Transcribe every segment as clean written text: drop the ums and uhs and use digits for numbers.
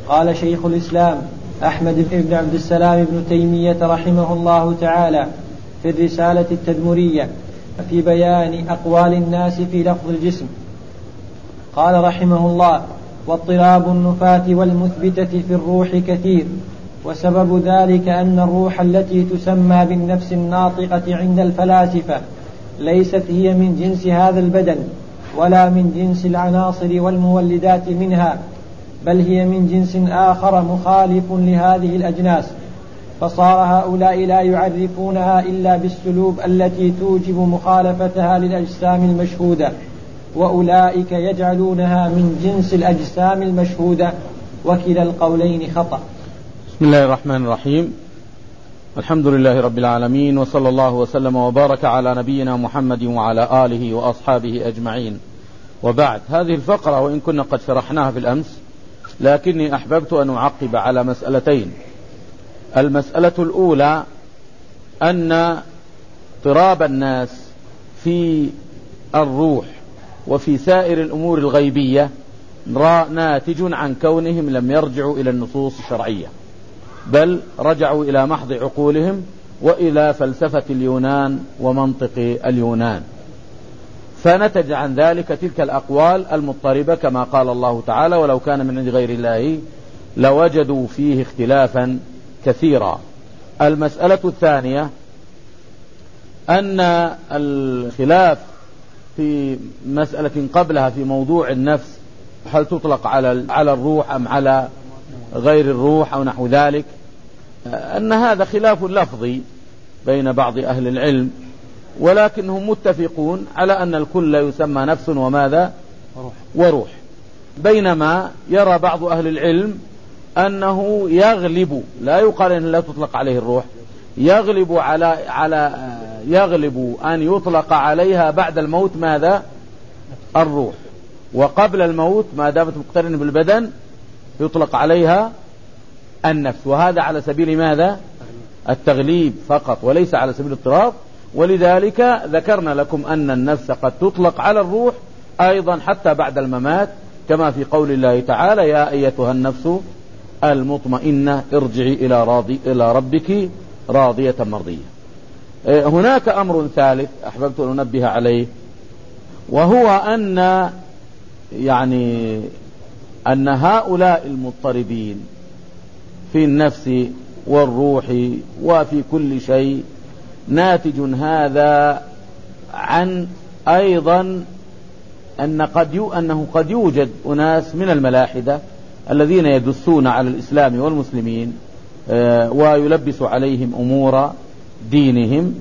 قال شيخ الإسلام أحمد بن عبد السلام بن تيمية رحمه الله تعالى في الرسالة التدمرية في بيان أقوال الناس في لفظ الجسم، قال رحمه الله: واضطراب النفاة والمثبتة في الروح كثير، وسبب ذلك أن الروح التي تسمى بالنفس الناطقة عند الفلاسفة ليست هي من جنس هذا البدن ولا من جنس العناصر والمولدات منها، بل هي من جنس آخر مخالف لهذه الأجناس، فصار هؤلاء لا يعرفونها إلا بالسلوب التي توجب مخالفتها للأجسام المشهودة، وأولئك يجعلونها من جنس الأجسام المشهودة، وكلا القولين خطأ. بسم الله الرحمن الرحيم. الحمد لله رب العالمين، وصلى الله وسلم وبارك على نبينا محمد وعلى آله وأصحابه أجمعين، وبعد. هذه الفقرة وإن كنا قد شرحناها في الأمس، لكني أحببت أن أعقب على مسألتين. المسألة الأولى أن اضطراب الناس في الروح وفي سائر الأمور الغيبية ناتج عن كونهم لم يرجعوا إلى النصوص الشرعية، بل رجعوا إلى محض عقولهم وإلى فلسفة اليونان ومنطق اليونان، فنتج عن ذلك تلك الأقوال المضطربة، كما قال الله تعالى: ولو كان من عند غير الله لوجدوا فيه اختلافا كثيرا. المسألة الثانية أن الخلاف في مسألة قبلها في موضوع النفس، هل تطلق على الروح أم على غير الروح أو نحو ذلك، أن هذا خلاف لفظي بين بعض أهل العلم، ولكنهم متفقون على أن الكل يسمى نفس وماذا وروح، بينما يرى بعض أهل العلم أنه يغلب، لا يقال أن لا تطلق عليه الروح، يغلب أن يطلق عليها بعد الموت ماذا الروح، وقبل الموت ما دامت مقترنة بالبدن يطلق عليها النفس، وهذا على سبيل ماذا التغليب فقط وليس على سبيل الاضطراب. ولذلك ذكرنا لكم أن النفس قد تطلق على الروح أيضا حتى بعد الممات، كما في قول الله تعالى: يا أيتها النفس المطمئنة ارجعي إلى ربك راضية مرضية. هناك أمر ثالث أحببت أن أنبه عليه، وهو أن هؤلاء المضطربين في النفس والروح وفي كل شيء ناتج هذا عن أيضا أنه قد يوجد أناس من الملاحدة الذين يدسون على الإسلام والمسلمين ويلبس عليهم أمور دينهم،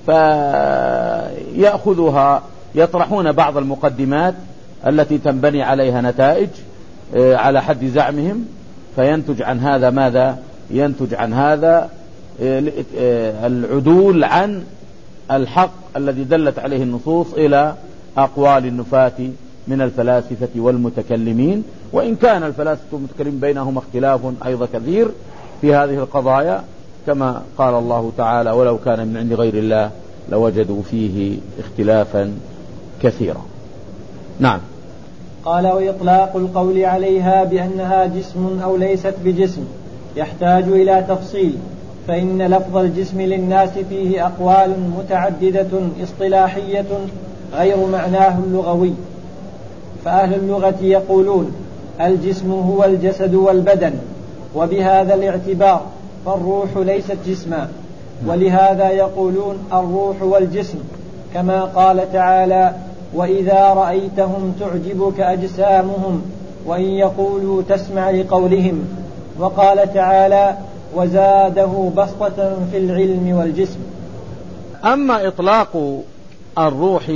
فيأخذها يطرحون بعض المقدمات التي تنبني عليها نتائج على حد زعمهم، فينتج عن هذا ماذا؟ ينتج عن هذا العدول عن الحق الذي دلت عليه النصوص إلى أقوال النفاة من الفلاسفة والمتكلمين، وإن كان الفلاسفة والمتكلمين بينهم اختلاف أيضا كثير في هذه القضايا، كما قال الله تعالى: ولو كان من عند غير الله لوجدوا فيه اختلافا كثيرا. نعم. قال: وإطلاق القول عليها بأنها جسم أو ليست بجسم يحتاج إلى تفصيل، فإن لفظ الجسم للناس فيه أقوال متعددة اصطلاحية غير معناه اللغوي، فأهل اللغة يقولون الجسم هو الجسد والبدن، وبهذا الاعتبار فالروح ليست جسما، ولهذا يقولون الروح والجسم، كما قال تعالى: وإذا رأيتهم تعجبك أجسامهم وإن يقولوا تسمع لقولهم، وقال تعالى: وزاده بسطة في العلم والجسم. أما إطلاق الروح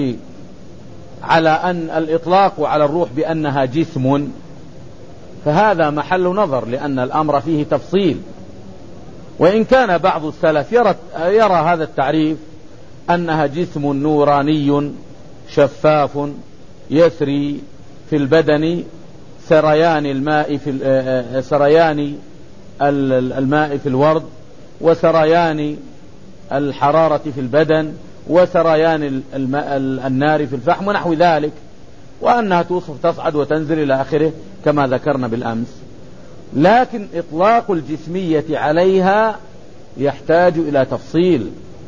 الإطلاق على الروح بأنها جسم، فهذا محل نظر، لأن الأمر فيه تفصيل، وإن كان بعض السلف يرى هذا التعريف أنها جسم نوراني شفاف يسري في البدن سريان الماء في الورد، وسريان الحرارة في البدن، وسريان النار في الفحم ونحو ذلك، وأنها تصعد وتنزل إلى آخره كما ذكرنا بالأمس. لكن إطلاق الجسمية عليها يحتاج إلى تفصيل،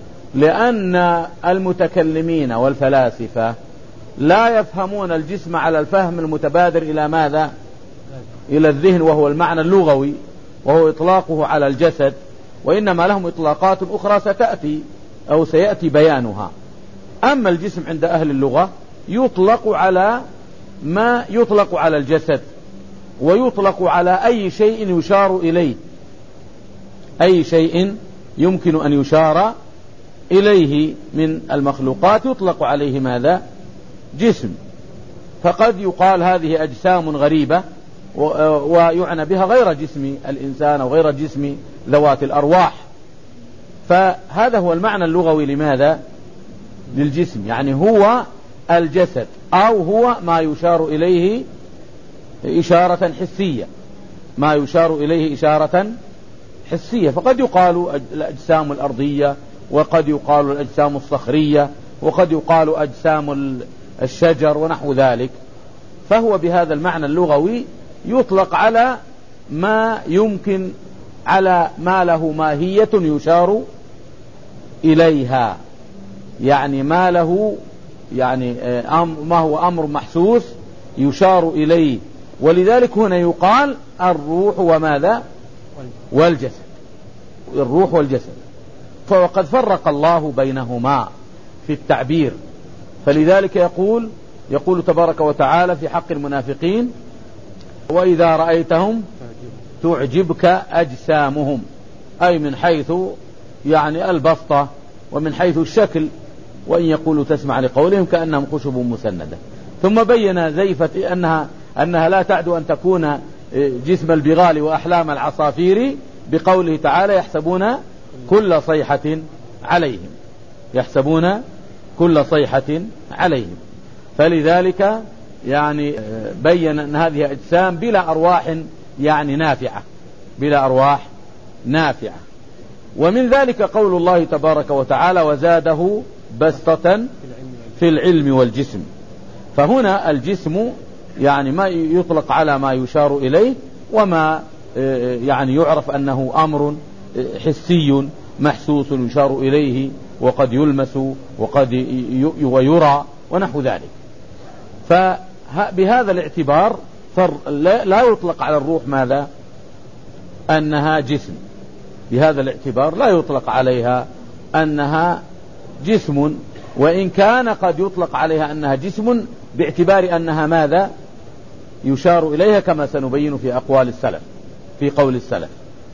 لأن المتكلمين والفلاسفة لا يفهمون الجسم على الفهم المتبادر إلى ماذا؟ إلى الذهن، وهو المعنى اللغوي، وهو إطلاقه على الجسد، وإنما لهم إطلاقات أخرى ستأتي أو سيأتي بيانها. أما الجسم عند أهل اللغة يطلق على ما يطلق على الجسد، ويطلق على أي شيء يشار إليه، أي شيء يمكن أن يشار إليه من المخلوقات يطلق عليه ماذا؟ جسم. فقد يقال هذه أجسام غريبة ويعنى بها غير جسم الإنسان أو غير جسم ذوات الأرواح. فهذا هو المعنى اللغوي لماذا؟ للجسم، يعني هو الجسد أو هو ما يشار إليه إشارة حسية، ما يشار إليه إشارة حسية. فقد يقال الأجسام الأرضية، وقد يقال الأجسام الصخرية، وقد يقال أجسام الشجر ونحو ذلك. فهو بهذا المعنى اللغوي يطلق على ما يمكن، على ما له ماهية يشار إليها، يعني ما له، يعني ما هو أمر محسوس يشار إليه. ولذلك هنا يقال الروح وماذا؟ والجسد، الروح والجسد. فوقد فرق الله بينهما في التعبير، فلذلك يقول تبارك وتعالى في حق المنافقين: وإذا رأيتهم تعجبك أجسامهم، أي من حيث يعني البسطة ومن حيث الشكل، وإن يقولوا تسمع لقولهم كأنهم خشب مسندة. ثم بين زيفة أنها لا تعدو أن تكون جسم البغال وأحلام العصافير بقوله تعالى: يحسبون كل صيحة عليهم، يحسبون كل صيحة عليهم. فلذلك يعني بين أن هذه أجسام بلا أرواح يعني نافعة، بلا أرواح نافعة. ومن ذلك قول الله تبارك وتعالى: وزاده بسطة في العلم والجسم. فهنا الجسم يعني ما يطلق على ما يشار إليه، وما يعني يعرف أنه أمر حسي محسوس يشار إليه، وقد يلمس وقد يرى ونحو ذلك. فبهذا الاعتبار لا يطلق على الروح ماذا؟ أنها جسم. بهذا الاعتبار لا يطلق عليها أنها جسم، وإن كان قد يطلق عليها أنها جسم باعتبار أنها ماذا؟ يشار إليها، كما سنبين في أقوال السلف، في قول السلف.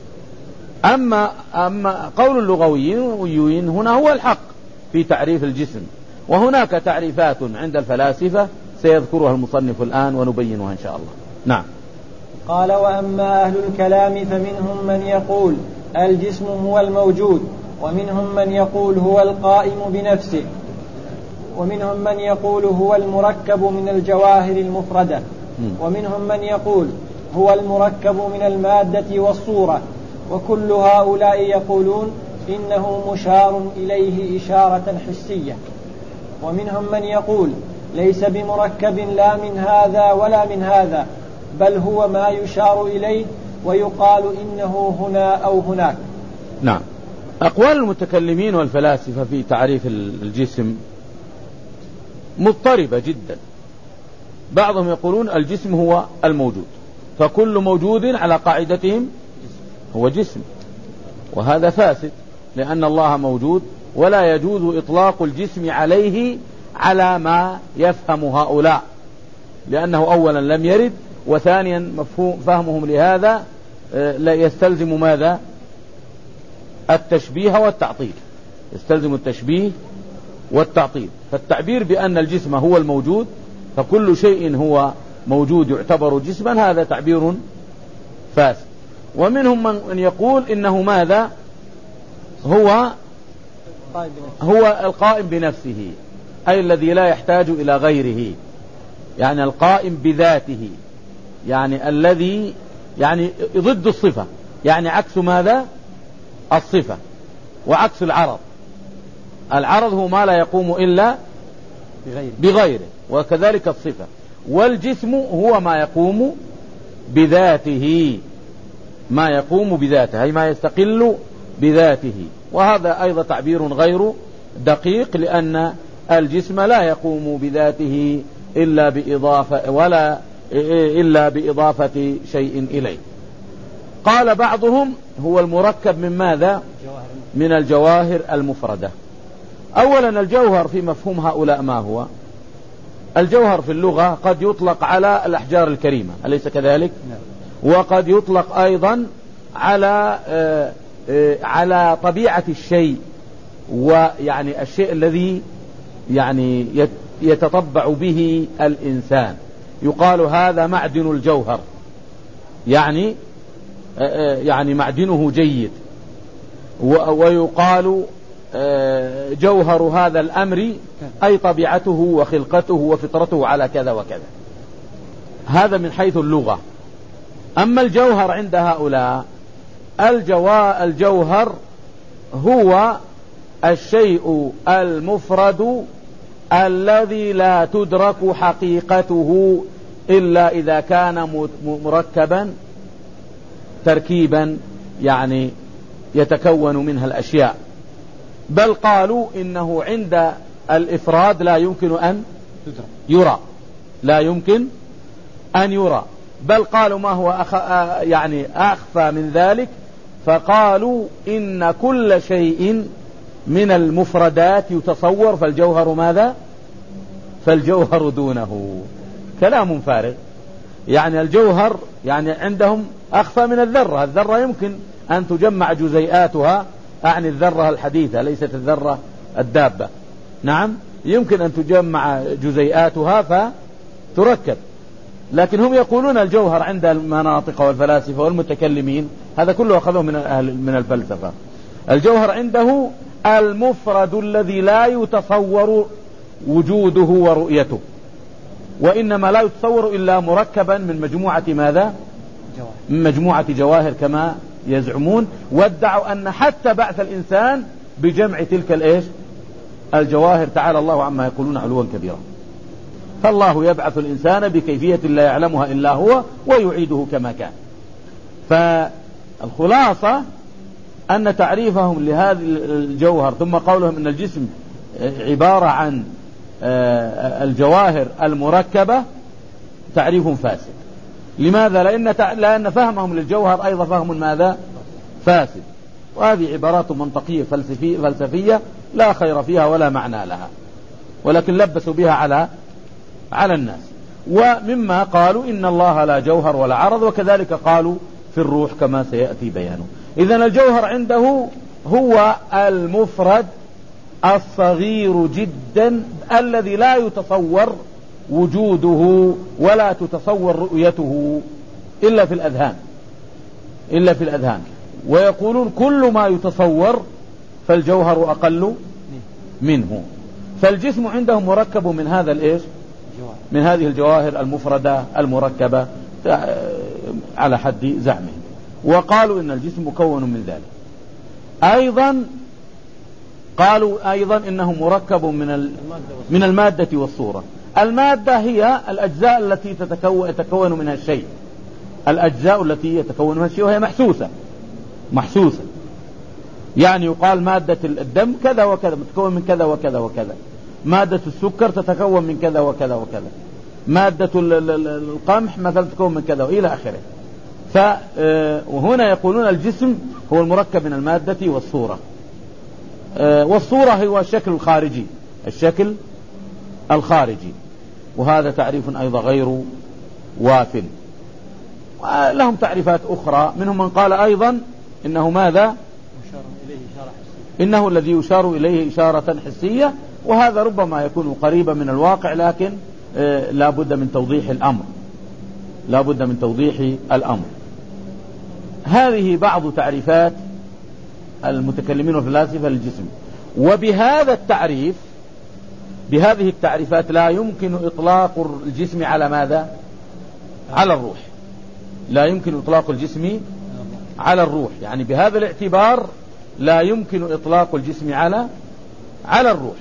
أما قول اللغويين هنا هو الحق في تعريف الجسم، وهناك تعريفات عند الفلاسفة سيذكرها المصنف الآن ونبينها إن شاء الله. نعم. قال: وأما أهل الكلام فمنهم من يقول الجسم هو الموجود، ومنهم من يقول هو القائم بنفسه، ومنهم من يقول هو المركب من الجواهر المفردة، ومنهم من يقول هو المركب من المادة والصورة. وكل هؤلاء يقولون إنه مشار إليه إشارة حسية. ومنهم من يقول ليس بمركب لا من هذا ولا من هذا، بل هو ما يشار إليه ويقال إنه هنا أو هناك. نعم. أقوال المتكلمين والفلاسفة في تعريف الجسم مضطربة جدا. بعضهم يقولون الجسم هو الموجود، فكل موجود على قاعدتهم هو جسم، وهذا فاسد، لأن الله موجود ولا يجوز إطلاق الجسم عليه على ما يفهم هؤلاء، لأنه أولا لم يرد، وثانيا مفهوم فهمهم لهذا لا يستلزم ماذا؟ التشبيه والتعطيل، يستلزم التشبيه والتعطيل. فالتعبير بأن الجسم هو الموجود، فكل شيء هو موجود يعتبر جسما، هذا تعبير فاسد. ومنهم من يقول إنه ماذا؟ هو القائم بنفسه، أي الذي لا يحتاج إلى غيره، يعني القائم بذاته، يعني الذي يعني ضد الصفة، يعني عكس ماذا؟ الصفة، وعكس العرض. العرض هو ما لا يقوم إلا بغيره، وكذلك الصفة. والجسم هو ما يقوم بذاته، ما يقوم بذاته أي ما يستقل بذاته. وهذا أيضا تعبير غير دقيق، لأن الجسم لا يقوم بذاته إلا بإضافة شيء إليه. قال بعضهم هو المركب من ماذا؟ من الجواهر المفردة. أولا الجوهر في مفهوم هؤلاء ما هو؟ الجوهر في اللغة قد يطلق على الأحجار الكريمة، أليس كذلك؟ وقد يطلق أيضا على طبيعة الشيء، ويعني الشيء الذي يعني يتطبع به الإنسان، يقال هذا معدن الجوهر، يعني معدنه جيد. ويقال جوهر هذا الأمر أي طبيعته وخلقته وفطرته على كذا وكذا. هذا من حيث اللغة. أما الجوهر عند هؤلاء، الجوهر هو الشيء المفرد الذي لا تدرك حقيقته إلا إذا كان مركبا تركيبا يعني يتكون منها الأشياء. بل قالوا إنه عند الإفراد لا يمكن أن يرى، لا يمكن أن يرى. بل قالوا ما هو أخفى من ذلك، فقالوا إن كل شيء من المفردات يتصور، فالجوهر ماذا؟ فالجوهر دونه. كلام فارغ. يعني الجوهر يعني عندهم أخفى من الذرة. الذرة يمكن أن تجمع جزيئاتها، أعني الذرة الحديثة ليست الذرة الدابة، نعم يمكن أن تجمع جزيئاتها فتركب. لكن هم يقولون الجوهر عند المناطق والفلاسفة والمتكلمين، هذا كله أخذوه من الفلسفة. الجوهر عنده المفرد الذي لا يتصور وجوده ورؤيته، وإنما لا يتصور إلا مركبا من مجموعة ماذا؟ من مجموعة جواهر كما يزعمون. وادعوا أن حتى بعث الإنسان بجمع تلك الجواهر. تعالى الله عما يقولون علوا كبيرا. فالله يبعث الإنسان بكيفية لا يعلمها إلا هو ويعيده كما كان. فالخلاصة أن تعريفهم لهذا الجوهر ثم قولهم أن الجسم عبارة عن الجواهر المركبة تعريف فاسد. لماذا؟ لأن فهمهم للجوهر أيضا فهم ماذا؟ فاسد. وهذه عبارات منطقية فلسفية لا خير فيها ولا معنى لها، ولكن لبسوا بها على الناس. ومما قالوا إن الله لا جوهر ولا عرض، وكذلك قالوا في الروح كما سيأتي بيانه. إذن الجوهر عنده هو المفرد الصغير جدا الذي لا يتصور وجوده ولا تتصور رؤيته إلا في الأذهان. ويقولون كل ما يتصور فالجوهر أقل منه. فالجسم عندهم مركب من هذا من هذه الجواهر المفردة المركبة على حد زعمهم. وقالوا إن الجسم مكون من ذلك. قالوا أيضا إنه مركب من المادة والصورة. المادة هي الأجزاء التي يتكون منها الشيء، الأجزاء التي يتكون منها الشيء، وهي محسوسة. يعني يقال مادة الدم كذا وكذا تتكون من كذا وكذا وكذا، مادة السكر تتكون من كذا وكذا وكذا، مادة القمح مثلا تتكون من كذا إلى آخره. وهنا يقولون الجسم هو المركب من المادة والصورة. والصورة هو الشكل الخارجي. وهذا تعريف أيضا غير وافٍ. لهم تعريفات أخرى، منهم من قال أيضا إنه ماذا؟ إنه الذي يشار إليه إشارة حسية. وهذا ربما يكون قريبا من الواقع، لكن لا بد من توضيح الأمر. هذه بعض تعريفات المتكلمين والفلاسفة للجسم. وبهذا التعريف، بهذه التعريفات لا يمكن إطلاق الجسم على ماذا؟ على الروح. لا يمكن إطلاق الجسم على الروح. يعني بهذا الاعتبار لا يمكن إطلاق الجسم على الروح.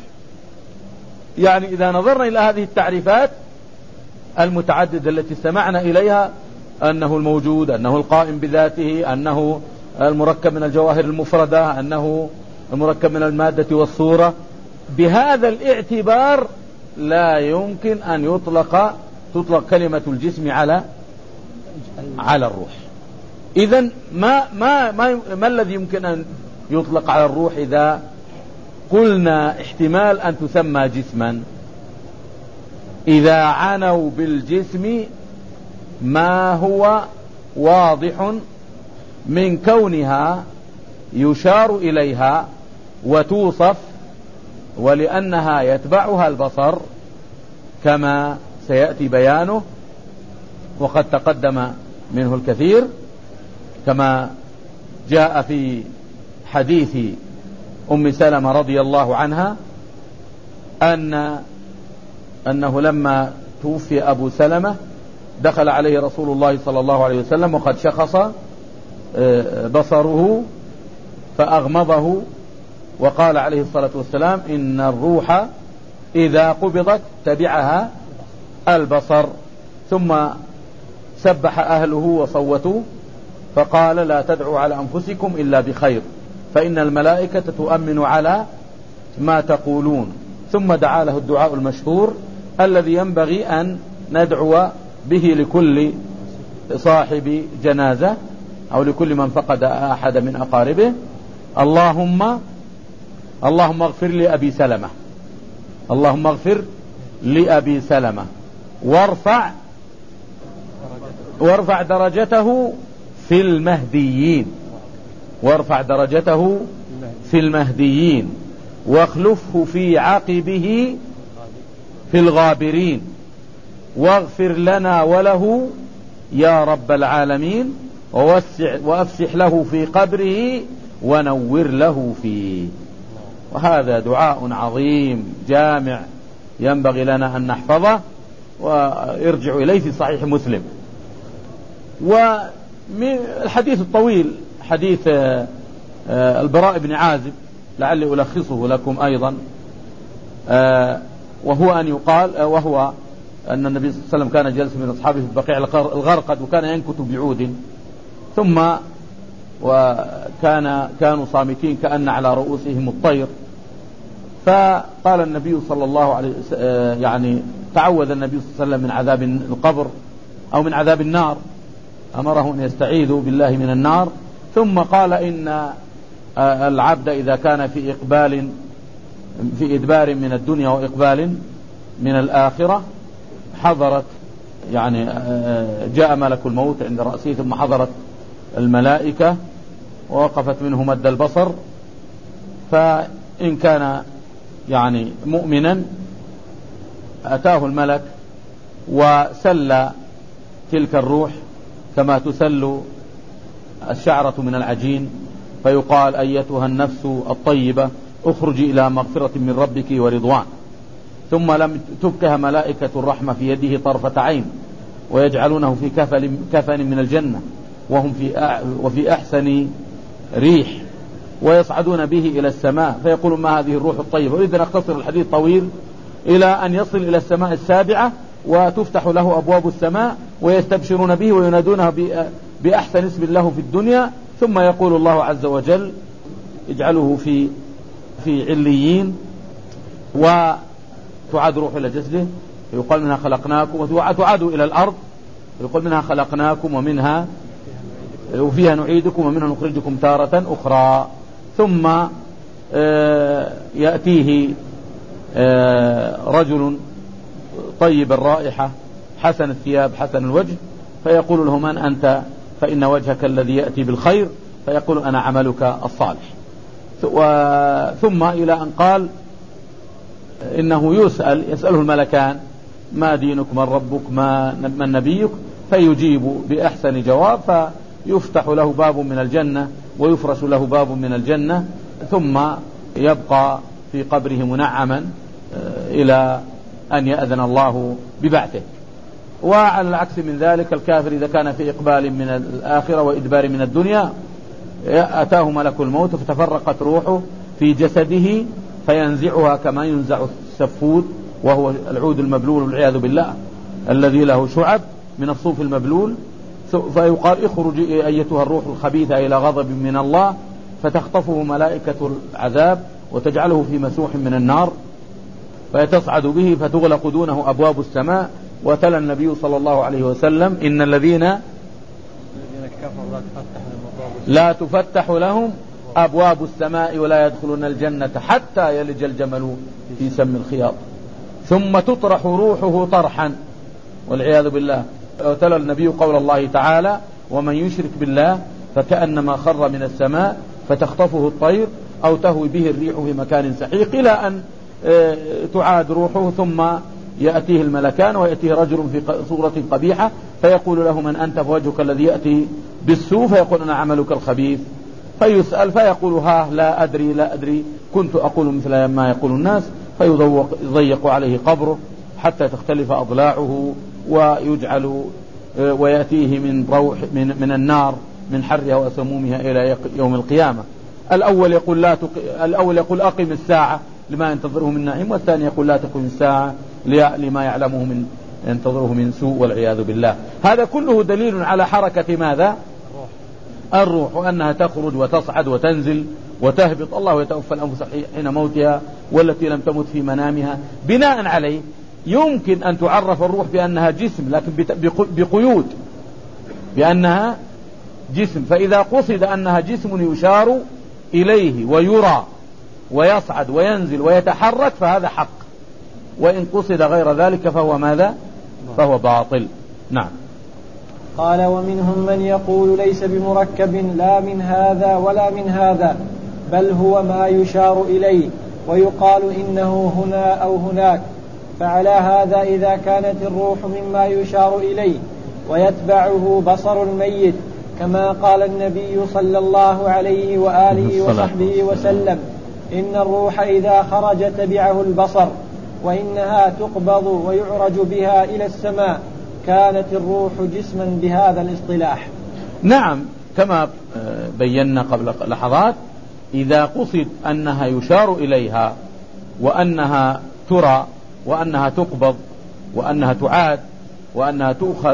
يعني إذا نظرنا إلى هذه التعريفات المتعددة التي استمعنا إليها، أنه الموجود، أنه القائم بذاته، أنه المركب من الجواهر المفردة، أنه المركب من المادة والصورة. بهذا الاعتبار لا يمكن أن تطلق كلمة الجسم على الروح. إذن ما الذي يمكن أن يطلق على الروح إذا قلنا احتمال أن تسمى جسما؟ إذا عنوا بالجسم ما هو واضح من كونها يشار إليها وتوصف، ولأنها يتبعها البصر كما سيأتي بيانه، وقد تقدم منه الكثير، كما جاء في حديث أم سلمة رضي الله عنها أنه لما توفي أبو سلمة دخل عليه رسول الله صلى الله عليه وسلم وقد شخص بصره فأغمضه، وقال عليه الصلاة والسلام: إن الروح إذا قبضت تبعها البصر. ثم سبح أهله وصوتوا فقال: لا تدعوا على أنفسكم إلا بخير فإن الملائكة تؤمن على ما تقولون. ثم دعا له الدعاء المشهور الذي ينبغي أن ندعو به لكل صاحب جنازة أو لكل من فقد أحد من أقاربه: اللهم اغفر لأبي سلمة، اللهم اغفر لأبي سلمة وارفع درجته في المهديين، وارفع درجته في المهديين واخلفه في عقبه في الغابرين واغفر لنا وله يا رب العالمين وافسح له في قبره ونور له فيه. وهذا دعاء عظيم جامع ينبغي لنا أن نحفظه، ويرجع إليه في صحيح مسلم. ومن الحديث الطويل حديث البراء بن عازب لعلي ألخصه لكم أيضا، وهو أن النبي صلى الله عليه وسلم كان جالس من أصحابه في بقيع الغرقد وكان ينكت بعود، ثم كانوا صامتين كأن على رؤوسهم الطير، فقال النبي صلى الله عليه وسلم يعني تعوذ النبي صلى الله عليه وسلم من عذاب القبر أو من عذاب النار، أمره أن يستعيذوا بالله من النار. ثم قال إن العبد إذا كان في إدبار من الدنيا وإقبال من الآخرة حضرت يعني جاء ملك الموت عند رأسه، ثم حضرت الملائكة ووقفت منه مد البصر، فإن كان يعني مؤمنا أتاه الملك وسل تلك الروح كما تسل الشعرة من العجين، فيقال: أيتها النفس الطيبة اخرجي إلى مغفرة من ربك ورضوان. ثم لم تبكها ملائكة الرحمة في يده طرفة عين، ويجعلونه في كفن من الجنة وفي أحسن ريح، ويصعدون به إلى السماء فيقول: ما هذه الروح الطيبة. وإذا نختصر الحديث طويل إلى أن يصل إلى السماء السابعة وتفتح له أبواب السماء ويستبشرون به وينادونه بأحسن اسم له في الدنيا، ثم يقول الله عز وجل: اجعله في عليين، وتعاد روح إلى جسده، يقال: منها خلقناكم، وتعاد إلى الأرض، يقول: منها خلقناكم وفيها نعيدكم ومنها نخرجكم تارة أخرى. ثم يأتيه رجل طيب الرائحة حسن الثياب حسن الوجه، فيقول له: من أنت؟ فإن وجهك الذي يأتي بالخير، فيقول: أنا عملك الصالح. ثم إلى أن قال إنه يسأله الملكان: ما دينك، من ربك، من نبيك؟ فيجيب بأحسن جواب، فيفتح له باب من الجنة ويفرش له باب من الجنة، ثم يبقى في قبره منعما إلى أن يأذن الله ببعثه. وعلى العكس من ذلك الكافر إذا كان في إقبال من الآخرة وإدبار من الدنيا أتاه ملك الموت فتفرقت روحه في جسده فينزعها كما ينزع السفود، وهو العود المبلول والعياذ بالله الذي له شعب من الصوف المبلول، فيقال اخرج أيتها الروح الخبيثة إلى غضب من الله، فتخطفه ملائكة العذاب وتجعله في مسوح من النار، فتصعد به فتغلق دونه أبواب السماء. وتلا النبي صلى الله عليه وسلم إن الذين لا تفتح لهم أبواب السماء ولا يدخلون الجنة حتى يلج الجمل في سم الخياط، ثم تطرح روحه طرحا والعياذ بالله. وتلا النبي قول الله تعالى ومن يشرك بالله فكأنما خر من السماء فتخطفه الطير أو تهوي به الريح في مكان سحيق، إلى أن تعاد روحه ثم يأتيه الملكان ويأتيه رجل في صورة قبيحة فيقول له من أنت؟ فوجهك الذي يأتي بالسوء، فيقول أنا عملك الخبيث، فيسأل فيقول ها لا أدري كنت أقول مثل ما يقول الناس، فيضيق عليه قبره حتى تختلف أضلاعه ويجعل ويأتيه من روح من النار من حرها وسمومها إلى يوم القيامة. الأول يقول أقم الساعة لما ينتظره من نعيم، والثاني يقول لا تقم الساعة لما يعلمه من ينتظره من سوء والعياذ بالله. هذا كله دليل على حركة ماذا؟ الروح، وأنها تخرج وتصعد وتنزل وتهبط. الله يتوفى الأنفس حين موتها والتي لم تمت في منامها. بناء عليه يمكن أن تعرف الروح بأنها جسم، لكن بقيود، بأنها جسم. فإذا قصد أنها جسم يشار إليه ويرى ويصعد وينزل ويتحرك فهذا حق، وإن قصد غير ذلك فهو ماذا؟ فهو باطل. نعم. قال ومنهم من يقول ليس بمركب لا من هذا ولا من هذا، بل هو ما يشار إليه ويقال إنه هنا أو هناك. فعلى هذا إذا كانت الروح مما يشار إليه ويتبعه بصر الميت كما قال النبي صلى الله عليه وآله وصحبه وسلم إن الروح إذا خرج تبعه البصر، وإنها تقبض ويعرج بها إلى السماء، كانت الروح جسما بهذا الاصطلاح. نعم، كما بينا قبل لحظات، إذا قصد أنها يشار إليها وأنها ترى وأنها تقبض وأنها تعاد وأنها تؤخذ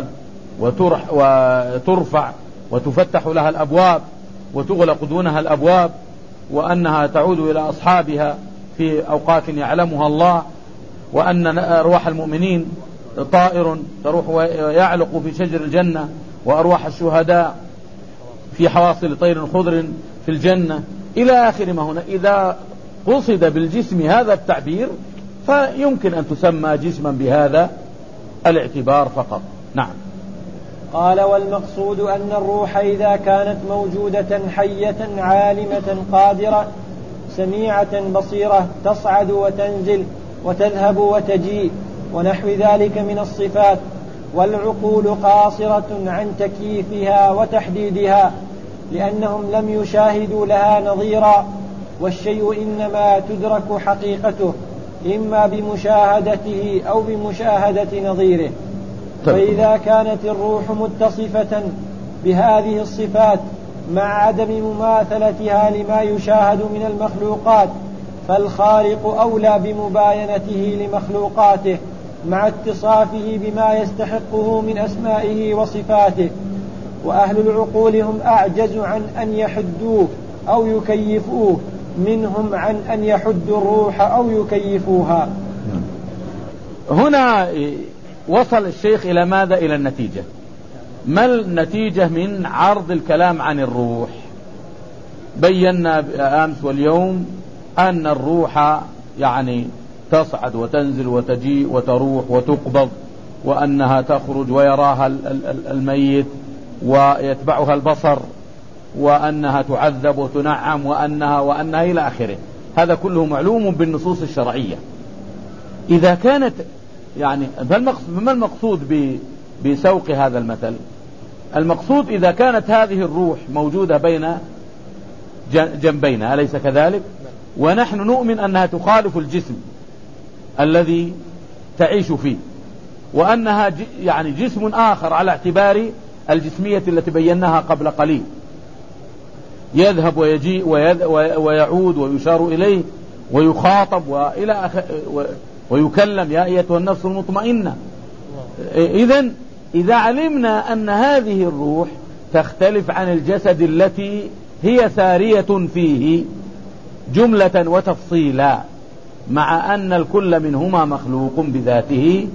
وترفع وتفتح لها الأبواب وتغلق دونها الأبواب، وأنها تعود إلى أصحابها في أوقات يعلمها الله، وأن أرواح المؤمنين طائر تروح ويعلق في شجر الجنة، وأرواح الشهداء في حواصل طير خضر في الجنة إلى آخر ما هنا. إذا قصد بالجسم هذا التعبير فيمكن أن تسمى جسما بهذا الاعتبار فقط. نعم. قال والمقصود أن الروح إذا كانت موجودة حية عالمة قادرة سميعة بصيرة تصعد وتنزل وتذهب وتجيء ونحو ذلك من الصفات، والعقول قاصرة عن تكييفها وتحديدها لأنهم لم يشاهدوا لها نظيرا، والشيء إنما تدرك حقيقته إما بمشاهدته أو بمشاهدة نظيره. فإذا كانت الروح متصفة بهذه الصفات مع عدم مماثلتها لما يشاهد من المخلوقات، فالخالق أولى بمباينته لمخلوقاته مع اتصافه بما يستحقه من أسمائه وصفاته، وأهل العقول هم أعجز عن أن يحدوه أو يكيفوه منهم عن أن يحدوا الروح أو يكيفوها. هنا وصل الشيخ إلى ماذا؟ إلى النتيجة. ما النتيجة من عرض الكلام عن الروح؟ بينا أمس واليوم أن الروح يعني تصعد وتنزل وتجيء وتروح وتقبض، وأنها تخرج ويراها الميت ويتبعها البصر، وأنها تعذب وتنعم وأنها إلى آخره. هذا كله معلوم بالنصوص الشرعية. إذا كانت يعني ما المقصود بسوق هذا المثل؟ المقصود إذا كانت هذه الروح موجودة بين جنبينا، أليس كذلك؟ ونحن نؤمن أنها تخالف الجسم الذي تعيش فيه، وأنها يعني جسم آخر على اعتبار الجسمية التي بيناها قبل قليل، يذهب ويجيء ويعود ويشار إليه ويخاطب ويكلم يا أيتها النفس المطمئنة. إذن إذا علمنا أن هذه الروح تختلف عن الجسد التي هي سارية فيه جملة وتفصيلا، مع أن الكل منهما مخلوق بذاته،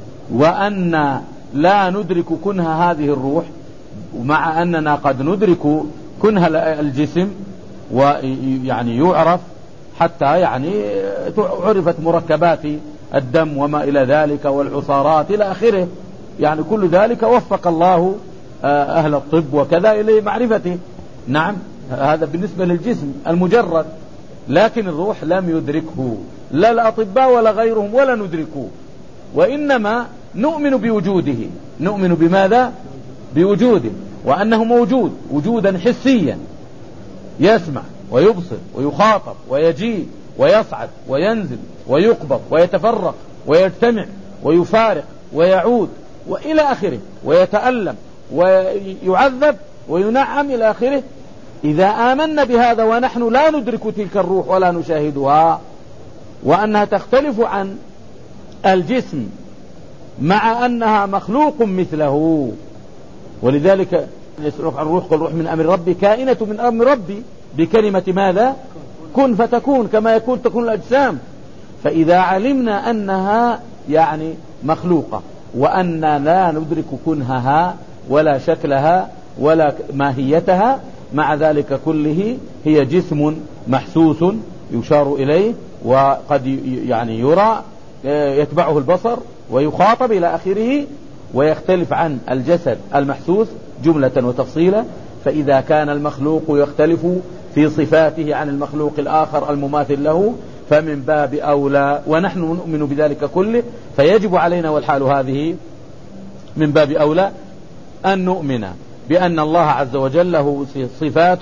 وأن لا ندرك كنه هذه الروح، ومع أننا قد ندرك كنه الجسم، ويعني يعرف حتى يعني عرفت مركبات الدم وما إلى ذلك والعصارات إلى آخره، يعني كل ذلك وفق الله أهل الطب وكذا إلى معرفته. نعم، هذا بالنسبة للجسم المجرد، لكن الروح لم يدركه لا الأطباء ولا غيرهم، ولا ندركه، وإنما نؤمن بوجوده. نؤمن بماذا؟ بوجوده، وأنه موجود وجودا حسيا، يسمع ويبصر ويخاطب ويجيء ويصعد وينزل ويقبض ويتفرق ويجتمع ويفارق ويعود وإلى آخره، ويتألم ويعذب وينعم إلى آخره. إذا آمنا بهذا ونحن لا ندرك تلك الروح ولا نشاهدها، وأنها تختلف عن الجسم مع أنها مخلوق مثله، ولذلك يسألك عن الروح قل روح من أمر ربي، كائنة من أمر ربي بكلمة ماذا؟ كن فتكون، كما يكون تكون الأجسام. فإذا علمنا أنها يعني مخلوقة، وأن لا ندرك كنهها ولا شكلها ولا ماهيتها، مع ذلك كله هي جسم محسوس يشار إليه، وقد يعني يرى يتبعه البصر ويخاطب إلى آخره، ويختلف عن الجسد المحسوس جملة وتفصيلا. فإذا كان المخلوق يختلف في صفاته عن المخلوق الآخر المماثل له، فمن باب أولى، ونحن نؤمن بذلك كله، فيجب علينا والحال هذه من باب أولى أن نؤمن بأن الله عز وجل له صفات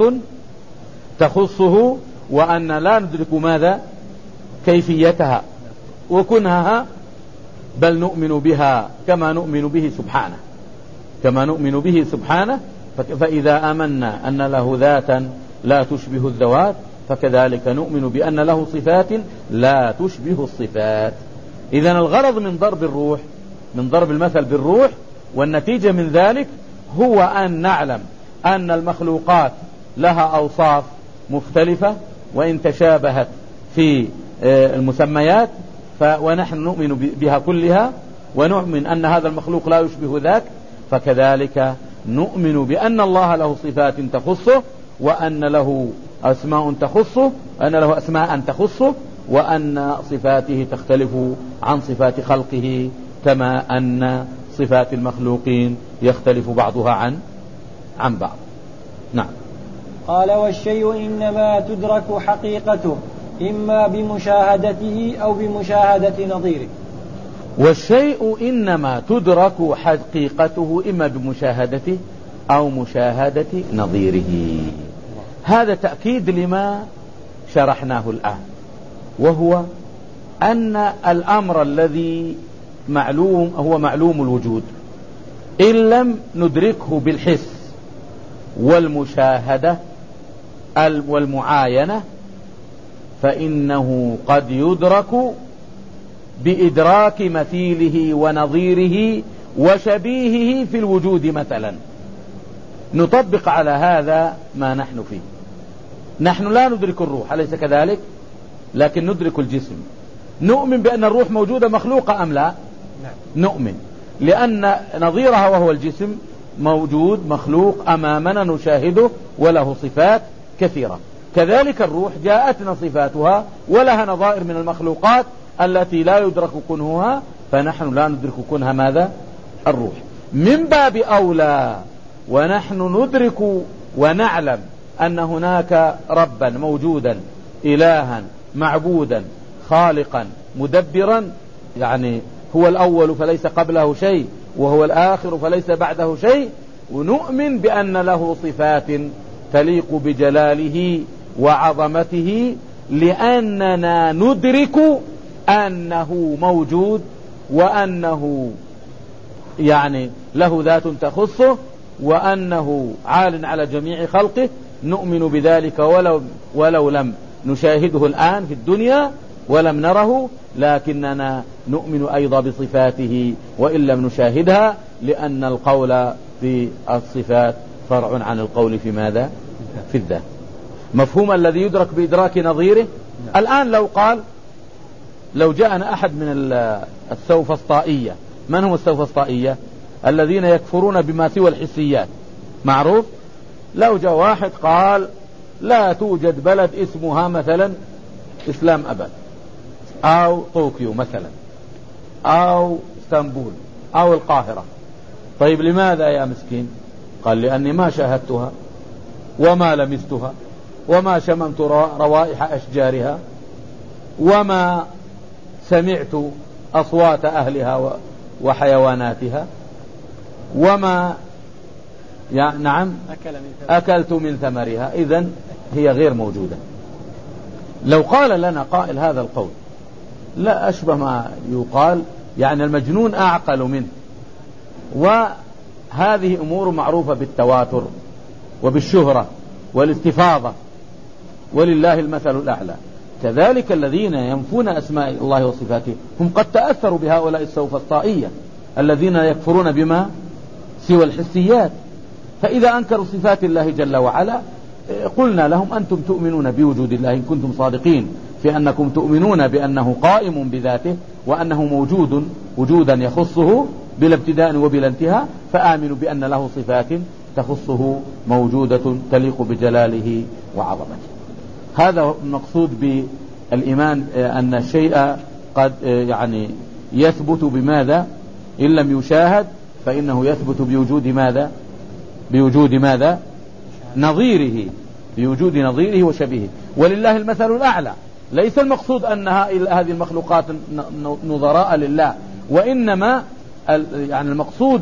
تخصه، وأن لا ندرك ماذا؟ كيفيتها وكنهها، بل نؤمن بها كما نؤمن به سبحانه، كما نؤمن به سبحانه. فإذا آمنا أن له ذاتا لا تشبه الذوات، فكذلك نؤمن بأن له صفات لا تشبه الصفات. إذن الغرض من ضرب الروح، من ضرب المثل بالروح، والنتيجة من ذلك هو أن نعلم أن المخلوقات لها أوصاف مختلفة وإن تشابهت في المسميات، ونحن نؤمن بها كلها، ونؤمن أن هذا المخلوق لا يشبه ذاك. فكذلك نؤمن بأن الله له صفات تخصه، وأن له أسماء تخصه، أن له أسماء تخصه، وأن صفاته تختلف عن صفات خلقه، كما أن صفات المخلوقين يختلف بعضها عن بعض. نعم. قال: والشيء إنما تدرك حقيقته إما بمشاهدته أو بمشاهدة نظيره. والشيء إنما تدرك حقيقته إما بمشاهدته أو مشاهدة نظيره. هذا تأكيد لما شرحناه الآن، وهو أن الأمر الذي معلوم هو معلوم الوجود، إن لم ندركه بالحس والمشاهدة والمعاينة، فإنه قد يدرك بإدراك مثيله ونظيره وشبيهه في الوجود. مثلا نطبق على هذا ما نحن فيه. نحن لا ندرك الروح، أليس كذلك؟ لكن ندرك الجسم. نؤمن بأن الروح موجودة مخلوقة أم لا؟ نؤمن، لأن نظيرها وهو الجسم موجود مخلوق أمامنا نشاهده، وله صفات كثيرة. كذلك الروح جاءتنا صفاتها ندرها نظائر من المخلوقات التي لا يدرك كنهها، فنحن لا ندرك كنها ماذا؟ الروح. من باب أولى ونحن ندرك ونعلم أن هناك ربا موجودا، إلها معبودا، خالقا مدبرا، يعني هو الأول فليس قبله شيء، وهو الآخر فليس بعده شيء، ونؤمن بأن له صفات تليق بجلاله وعظمته، لأننا ندرك أنه موجود، وأنه يعني له ذات تخصه، وأنه عال على جميع خلقه. نؤمن بذلك ولو لم نشاهده الآن في الدنيا، ولم نره، لكننا نؤمن أيضا بصفاته وإن لم نشاهدها، لأن القول في الصفات فرع عن القول في ماذا؟ في الذات. مفهوم الذي يدرك بإدراك نظيره. الآن لو جاءنا أحد من السوفسطائية. من هم السوفسطائية؟ الذين يكفرون بما سوى الحسيات، معروف. لو جاء واحد قال لا توجد بلد اسمها مثلا إسلام أبد، أو طوكيو مثلا، أو اسطنبول، أو القاهرة. طيب لماذا يا مسكين؟ قال لأني ما شاهدتها وما لمستها وما شممت روائح أشجارها وما سمعت أصوات أهلها وحيواناتها وما أكلت من ثمرها، إذن هي غير موجودة. لو قال لنا قائل هذا القول لا أشبه ما يقال يعني المجنون أعقل منه، وهذه أمور معروفة بالتواتر وبالشهرة والاستفاضة، ولله المثل الأعلى. كذلك الذين ينفون أسماء الله وصفاته هم قد تأثروا بهؤلاء السوفسطائية الذين يكفرون بما سوى الحسيات. فإذا أنكروا صفات الله جل وعلا قلنا لهم أنتم تؤمنون بوجود الله إن كنتم صادقين في أنكم تؤمنون بأنه قائم بذاته وأنه موجود وجودا يخصه بلا ابتداء وبلا انتهاء، فآمنوا بأن له صفات تخصه موجودة تليق بجلاله وعظمته. هذا المقصود بالإيمان، أن الشيء قد يعني يثبت بماذا؟ إن لم يشاهد فإنه يثبت بوجود ماذا؟ بوجود ماذا؟ نظيره، بوجود نظيره وشبيهه. ولله المثل الأعلى. ليس المقصود أن هذه المخلوقات نظراء لله، وإنما يعني المقصود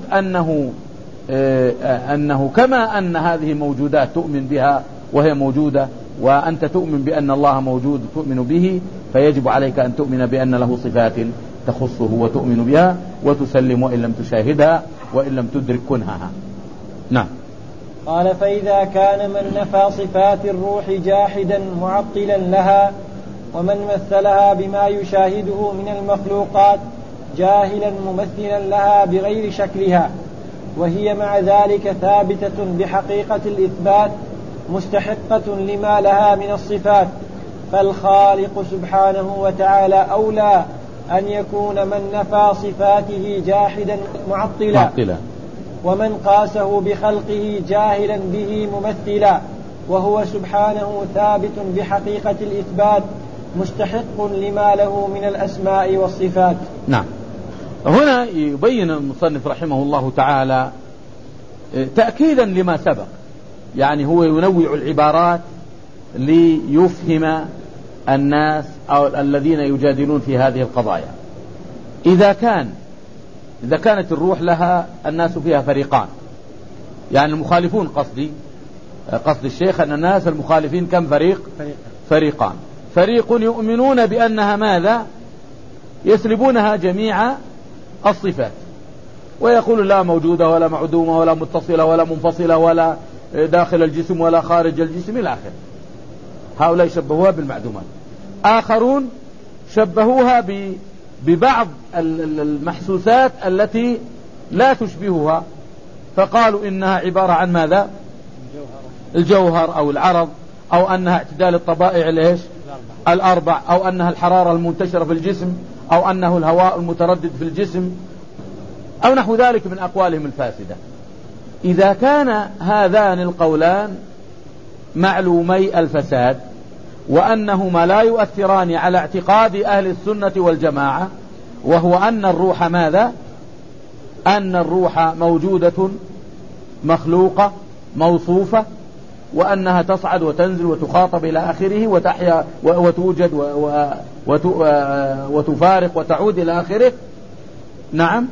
أنه كما أن هذه موجودات تؤمن بها وهي موجودة، وأنت تؤمن بأن الله موجود تؤمن به، فيجب عليك أن تؤمن بأن له صفات تخصه وتؤمن بها وتسلم وإن لم تشاهدها وإن لم تدرك كنهها. نعم. قال فإذا كان من نفى صفات الروح جاحدا معطلا لها، ومن مثلها بما يشاهده من المخلوقات جاهلا ممثلا لها بغير شكلها، وهي مع ذلك ثابتة بحقيقة الإثبات مستحقة لما لها من الصفات، فالخالق سبحانه وتعالى أولى أن يكون من نفى صفاته جاحدا معطلا، ومن قاسه بخلقه جاهلا به ممثلا، وهو سبحانه ثابت بحقيقة الإثبات مستحق لما له من الأسماء والصفات. نعم. هنا يبين المصنف رحمه الله تعالى تأكيدا لما سبق، يعني هو ينوع العبارات ليفهم الناس أو الذين يجادلون في هذه القضايا. إذا كانت الروح لها الناس فيها فريقان، يعني المخالفون قصد الشيخ أن الناس المخالفين كم فريقان. فريق يؤمنون بأنها ماذا؟ يسلبونها جميع الصفات ويقول لا موجودة ولا معدومة ولا متصلة ولا منفصلة ولا داخل الجسم ولا خارج الجسم إلى آخره. هؤلاء شبهوها بالمعدومات. آخرون شبهوها ببعض المحسوسات التي لا تشبهها، فقالوا إنها عبارة عن ماذا؟ الجوهر أو العرض، أو أنها اعتدال الطبائع الأربع، أو أنها الحرارة المنتشرة في الجسم، أو أنه الهواء المتردد في الجسم، أو نحو ذلك من أقوالهم الفاسدة. إذا كان هذان القولان معلومي الفساد وأنهما لا يؤثران على اعتقاد أهل السنة والجماعة، وهو أن الروح ماذا؟ أن الروح موجودة مخلوقة موصوفة، وأنها تصعد وتنزل وتخاطب إلى آخره وتحيا وتوجد وتفارق وتعود إلى آخره. نعم.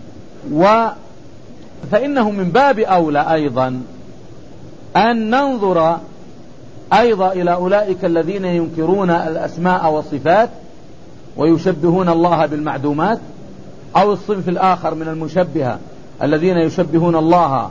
فإنه من باب أولى أيضا أن ننظر أيضا إلى أولئك الذين ينكرون الأسماء والصفات ويشبهون الله بالمعدومات، أو الصنف الآخر من المشبهة الذين يشبهون الله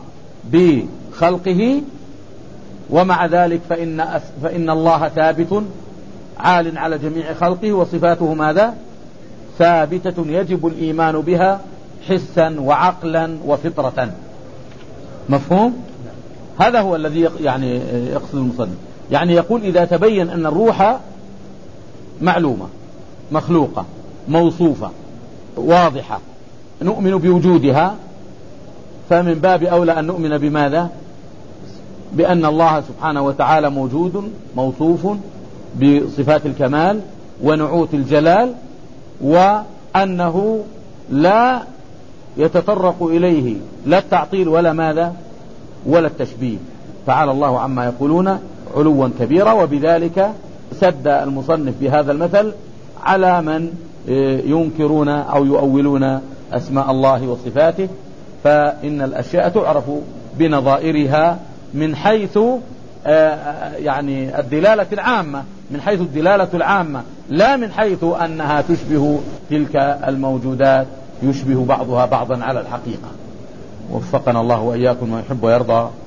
بخلقه، ومع ذلك فإن الله ثابت عال على جميع خلقه، وصفاته ماذا؟ ثابتة يجب الإيمان بها حسا وعقلا وفطرة. مفهوم؟ هذا هو الذي يعني يقصد المصنف، يعني يقول إذا تبين أن الروح معلومة مخلوقة موصوفة واضحة نؤمن بوجودها، فمن باب أولى أن نؤمن بماذا؟ بأن الله سبحانه وتعالى موجود موصوف بصفات الكمال ونعوت الجلال، وأنه لا يتطرق إليه لا التعطيل ولا ماذا ولا التشبيه، تعالى الله عما يقولون علوا كبيرا. وبذلك سد المصنف بهذا المثل على من ينكرون أو يؤولون أسماء الله وصفاته، فإن الأشياء تعرف بنظائرها من حيث يعني الدلالة العامة، من حيث الدلالة العامة، لا من حيث أنها تشبه تلك الموجودات، يشبه بعضها بعضا على الحقيقة. وفقنا الله وإياكم ويحب ويرضى.